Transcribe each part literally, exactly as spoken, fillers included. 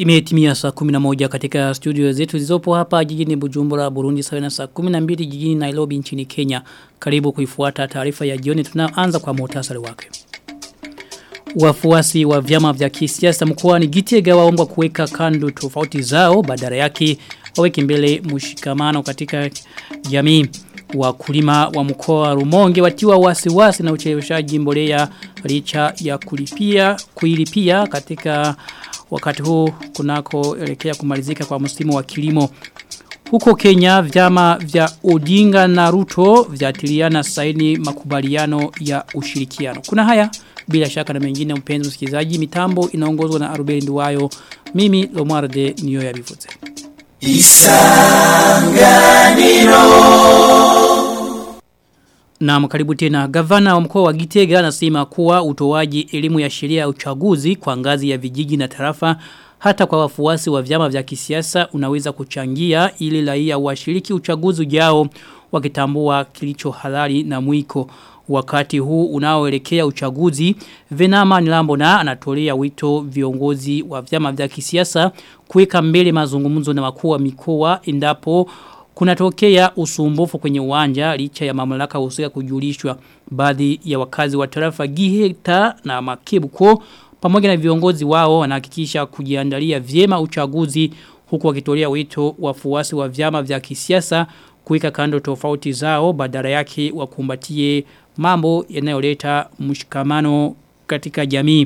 Imetimia saa kumi na moja katika studio zetu zizopo hapa jijini Bujumbura, Burundi, sawa na saa kumi na mbili jijini Nairobi nchini Kenya. Karibu kuifuata taarifa ya jioni, tunaanza kwa muhtasari wake. Wafuasi wa vyama vya kisiasa mkoani Gitega waomba kuweka kando tofauti zao, badala yake waweke mbele mshikamano katika jamii. Wakulima wa mkoa wa Rumonge watiwa wasiwasi na ucheleweshaji mbolea licha ya kulipia kuilipia katika wakati huu kunako elekea kumalizika kwa msimu wa kilimo. Huko Kenya vyama vya Odinga na Ruto vyatiliana saini makubaliano ya ushirikiano. Kuna haya bila shaka na mengine, mpenzi msikilizaji, mitambo inaongozwa na Arubeli Nduwayo. Mimi Lomarde niyo ya bivuze. Isanganiro. Na karibu tena. Gavana wa mkoa wa Gitega anasema kuwa utoaji elimu ya sheria ya uchaguzi kwa ngazi ya vijiji na tarafa hata kwa wafuasi wa vyama vya kisiasa unaweza kuchangia ili raia washiriki uchaguzi ujao wakitambua kilicho halali na mwiko. Wakati huu unaoelekea uchaguzi, Venama Nilambona anatolea wito viongozi wa vyama vya kisiasa kuweka mbele mazungumzo na wakuu wa mikoa endapo kunatokea usumbufu kwenye uwanja licha ya mamlaka husika kujulishwa. Baadhi ya wakazi wa tarafa Giheta na Makebuko pamoja na viongozi wao wanahakikisha kujiandalia vyema uchaguzi, huku wakitolea wito wafuasi wa vyama vya kisiasa kuweka kando tofauti zao, badala yake wakumbatie mambo yanayoleta mshikamano katika jamii.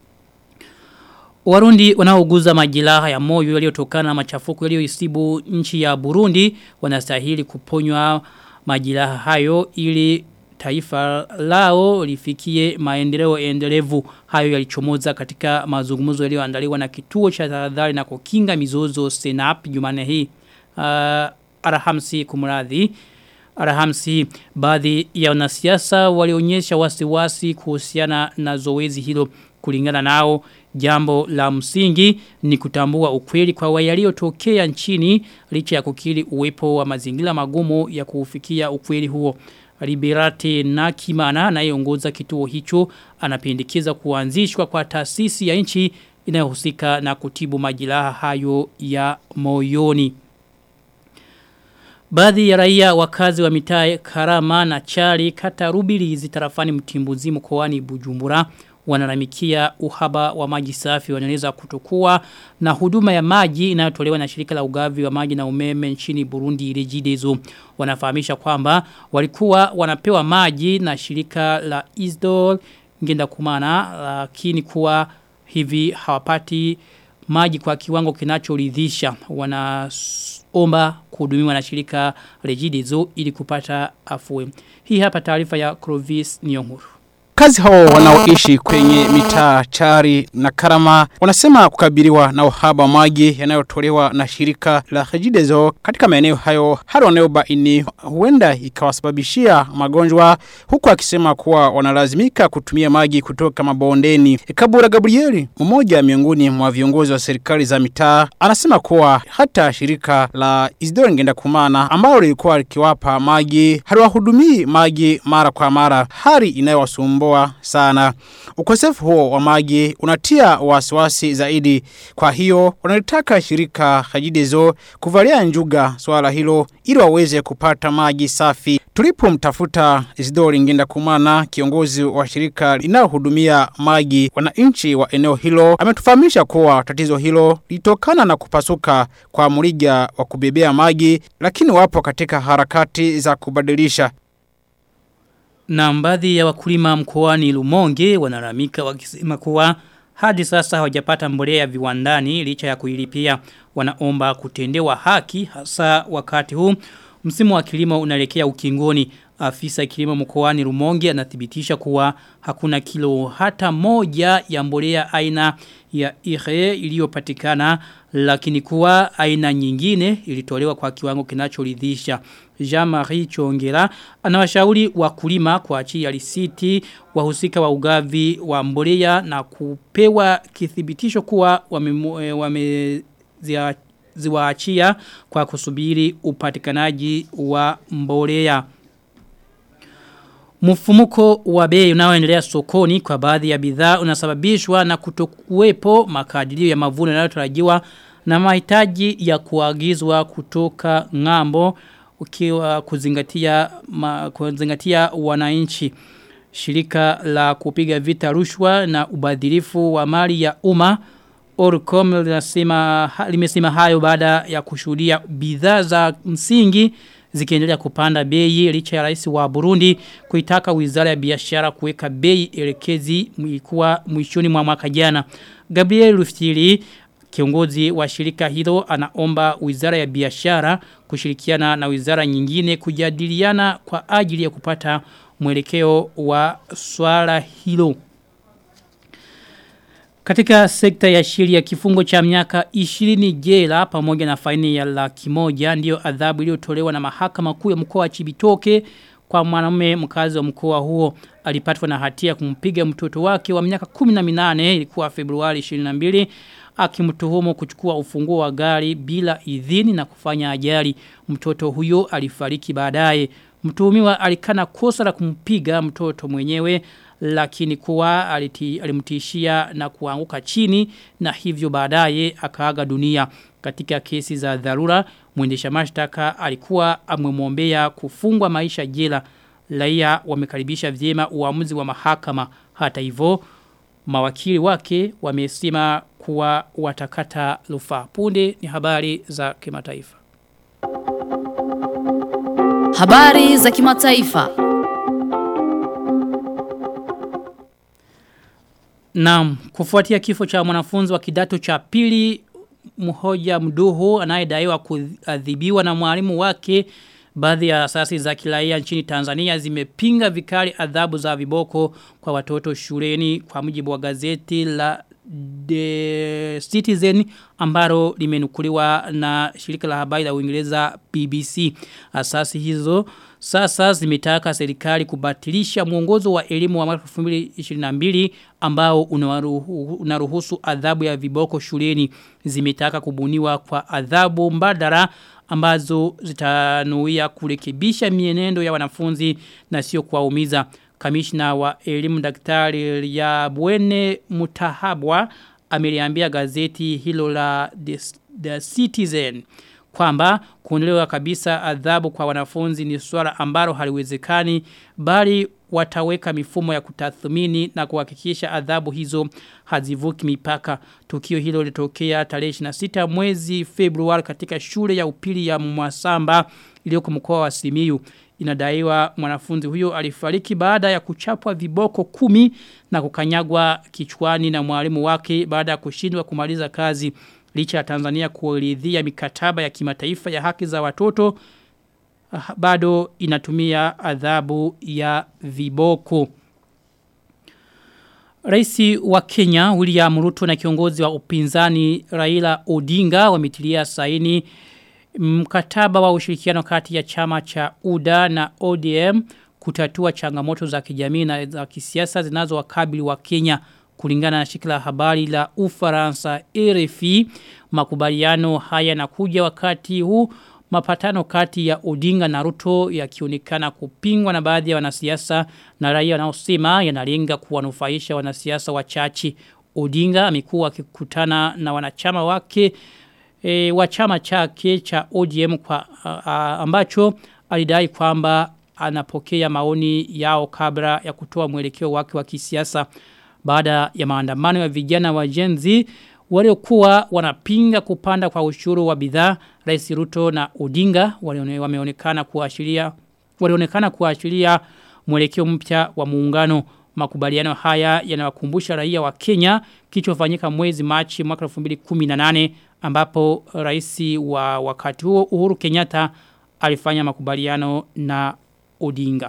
Warundi wanaouguza majeraha ya moyo yaliyotokana na machafuko yaliyoisibu nchi ya Burundi wanastahili kuponywa majeraha hayo ili taifa lao lifikie maendeleo endelevu. Hayo yalichomoza katika mazungumzo yaliyoandaliwa na kituo cha tahadhari na kukinga mizozo Senap Jumanne hii. Uh, Alhamisi kumradhi. Alhamisi, baadhi ya wanasiasa walionyesha wasiwasi kuhusiana na zoezi hilo. Kulingana nao, jambo la msingi ni kutambua ukweli kwa wayaliyotokea nchini licha ya kukiri uwepo wa mazingira magumu ya kufikia ukweli huo. Liberate Nakimana anayeongoza kituo hicho anapendekeza kuanzishwa kwa taasisi ya nchi inayohusika na kutibu majeraha hayo ya moyoni. Baadhi ya raia wakazi wa mitaa Karama na Chari kata Rubirizi tarafani Mtimbuzi mkoani Bujumbura wanalalamikia uhaba wa maji safi. Wanaeleza kutokuwa na huduma ya maji inayotolewa na shirika la ugavi wa maji na umeme nchini Burundi Regideso. Wanafahamisha kwamba walikuwa wanapewa maji na shirika la Isdol ngenda kumana, lakini kuwa hivi hawapati maji kwa kiwango kinachoridhisha. Wanaomba kuhudumiwa na shirika Regideso ili kupata afue. Hii hapa taarifa ya Clovis Nyonguru. Kazi hao wanaoishi kwenye mitaa Chari na Karama wanasema kukabiliwa na uhaba maji yanayotolewa na shirika la Regideso katika maeneo hayo, hali wanayobaini huenda ikawasababishia magonjwa, huku akisema kuwa wanalazimika kutumia maji kutoka mabondeni. Kabura Gabrieli, mmoja miongoni mwa viongozi wa serikali za mitaa, anasema kuwa hata shirika la Isdor ngenda kumana ambalo lilikuwa likiwapa maji haliwahudumii maji mara kwa mara, hali inayowasumbua sana. Ukosefu huo wa maji unatia wasiwasi zaidi. Kwa hiyo wanalitaka shirika Regideso kuvalia njuga swala hilo ili waweze kupata maji safi. Tulipomtafuta Isidori Ngenda Kumana, kiongozi wa shirika linalohudumia maji wananchi wa eneo hilo, ametufahamisha kuwa tatizo hilo litokana na kupasuka kwa mrija wa kubebea maji, lakini wapo katika harakati za kubadilisha. Na baadhi ya wakulima mkoani Rumonge wanalamika wakisema kuwa hadi sasa hawajapata mbolea ya viwandani licha ya kuilipia. Wanaomba kutendewa haki hasa wakati huu msimu wa kilimo unaelekea ukingoni. Afisa kilimo mkoani Rumonge anathibitisha kuwa hakuna kilo hata moja ya mbolea aina ya ire iliyopatikana, lakini kuwa aina nyingine ilitolewa kwa kiwango kinachoridhisha. Jean-Marie Chongera anawashauri wakulima kuachia risiti wahusika wa ugavi wa mbolea na kupewa kithibitisho kuwa wame, wame zia, ziwaachia kwa kusubiri upatikanaji wa mbolea. Mfumuko wa bei unaoendelea sokoni kwa baadhi ya bidhaa unasababishwa na kutokuwepo makadirio ya mavuno yanayotarajiwa na mahitaji ya kuagizwa kutoka ng'ambo ukiwa kuzingatia ma, kuzingatia wananchi. Shirika la kupiga vita rushwa na ubadhirifu wa mali ya umma Orcom linasema limesema hayo baada ya kushuhudia bidhaa za msingi zikiendelea kupanda bei licha ya rais wa Burundi kuitaka Wizara ya Biashara kuweka bei elekezi ilikuwa mwishoni mwa mwaka jana. Gabriel Rufitiri, kiongozi wa shirika hilo, anaomba Wizara ya Biashara kushirikiana na wizara nyingine kujadiliana kwa ajili ya kupata mwelekeo wa swala hilo. Katika sekta ya sheria kifungo cha miaka ishirini jela pamoja na faini ya laki moja ndio adhabu iliyotolewa na mahakama kuu ya mkoa wa Cibitoke kwa mwanamume mkazi wa mkoa huo. Alipatwa na hatia kumpiga mtoto wake wa miaka kumi na minane ilikuwa Februari ishirini na mbili akimtuhumu kuchukua ufunguo wa gari bila idhini na kufanya ajali. Mtoto huyo alifariki baadaye. Mtuhumiwa alikana kosa la kumpiga mtoto mwenyewe lakini kuwa aliti, alimtishia na kuanguka chini na hivyo baadaye akaaga dunia. Katika kesi za dharura mwendesha mashtaka alikuwa amemwombea kufungwa maisha jela. Raia wamekaribisha vyema uamuzi wa mahakama. Hata hivyo mawakili wake wamesema kuwa watakata rufaa. Punde ni habari za kimataifa. Habari za kimataifa. Naam, kufuatia kifo cha mwanafunzi wa kidato cha pili Mhoja Mduhu anayedaiwa kuadhibiwa na mwalimu wake, baadhi ya asasi za kiraia nchini Tanzania zimepinga vikali adhabu za viboko kwa watoto shuleni kwa mujibu wa gazeti la The Citizen ambalo limenukuliwa na shirika la habari la Uingereza B B C. Asasi hizo sasa zimetaka serikali kubatilisha mwongozo wa elimu wa mwaka elfu mbili ishirini na mbili ambao unaruhusu adhabu ya viboko shuleni. Zimetaka kubuniwa kwa adhabu mbadala ambazo zitanuia kurekebisha mienendo ya wanafunzi na sio kuwaumiza. Kamishna wa elimu Daktari ya Bwene Mutahabwa ameliambia gazeti hilo la The, The Citizen kwamba kuondolewa kabisa adhabu kwa wanafunzi ni swala ambalo haliwezekani, bali wataweka mifumo ya kutathmini na kuhakikisha adhabu hizo hazivuki mipaka. Tukio hilo lilitokea tarehe ishirini na sita mwezi Februari katika shule ya upili ya Mwasamba iliyoko mkoa wa Simiyu. Inadaiwa mwanafunzi huyo alifariki baada ya kuchapwa viboko kumi na kukanyagwa kichwani na mwalimu wake baada ya kushindwa kumaliza kazi. Licha ya Tanzania kuridhia mikataba ya kimataifa ya haki za watoto, bado inatumia adhabu ya viboko. Raisi wa Kenya William Ruto na kiongozi wa upinzani Raila Odinga wametilia saini mkataba wa ushirikiano kati ya chama cha U D A na O D M kutatua changamoto za kijamii na za kisiasa zinazowakabili wa Kenya. Kulingana na shirika la habari la Ufaransa R F I, makubaliano haya yanakuja wakati huu mapatano kati ya Odinga na Ruto yakionekana kupingwa na baadhi ya wanasiasa na raia wanaosema yanalenga kuwanufaisha wanasiasa wachache. Odinga amekuwa akikutana na wanachama wake e, wa chama chake cha O D M kwa a, a, ambacho alidai kwamba anapokea maoni yao kabla ya kutoa mwelekeo wake wa kisiasa. Baada ya maandamano ya vijana wa Gen Z waliokuwa wanapinga kupanda kwa ushuru wa bidhaa, Rais Ruto na Odinga wameonekana kuashiria walionekana kuashiria mwelekeo mpya wa muungano. Makubaliano haya yanawakumbusha raia wa Kenya kilichofanyika mwezi Machi mwaka elfu mbili kumi na nane ambapo rais wa wakati huo Uhuru Kenyatta alifanya makubaliano na Odinga.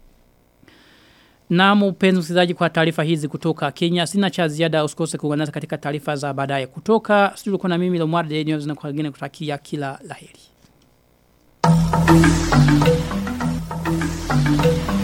Na mpenzi msikilizaji, kwa taarifa hizi kutoka Kenya, sina cha ziada, usikose kuungana nasi katika taarifa za baadaye. Kutoka studio kuna mimi Lomar de News na kwa wengine kutakia kila laheri.